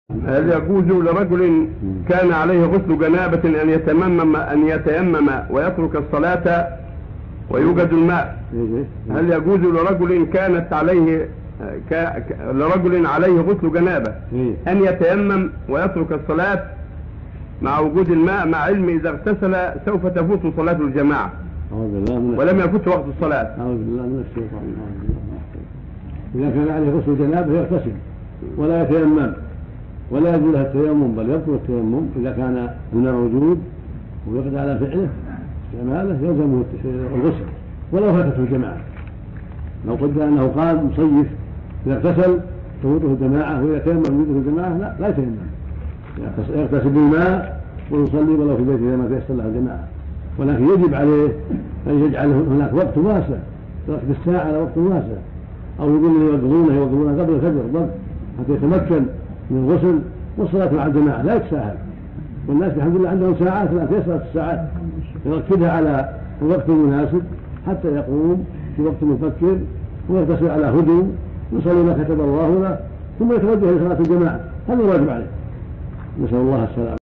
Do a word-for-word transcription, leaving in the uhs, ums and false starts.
هل يجوز لرجل كان عليه غسل جنابة أن يتيمم أن يتيمم ويترك الصلاة ويوجد الماء؟ هل يجوز لرجل كانت عليه ك... لرجل عليه غسل جنابة أن يتيمم ويترك الصلاة مع وجود الماء، مع علم إذا اغتسل سوف تفوت صلاة الجماعة ولم يفوت وقت الصلاة؟ أعوذ بالله من الشيطان. إذا كان عليه غسل جنابة يغتسل ولا يتيمم، ولا يجوز له التيمم بل يبطل التيمم إذا كان هنا موجود ويقدر على فعله استعماله يلزمه الغسل ولو فاتته الجماعة. لو قدر أنه قام مصيف إذا اغتسل تفوته الجماعة ويتيمم يفوته الجماعة لا لا يتيمم، يغتسل بالماء ويصلي ولو في بيته ما تيسر له الجماعة. ولكن يجب عليه أن يجعل هناك وقت واسع، وقت الساعة على وقت واسع، أو يقول لي يوقظونه يوقظونه قبل الفجر ضبط حتى يتمكن من الغسل والصلاة مع الجماعة لا يتساهل. والناس الحمد لله عندهم ساعات لا تيسر الساعات، يركزها على الوقت المناسب حتى يقوم في وقت مفكر ويغتسل على هدوء ويصلي ما كتب الله له ثم يتوجه لصلاة الجماعة. هذا الواجب عليه. نسأل الله السلامة.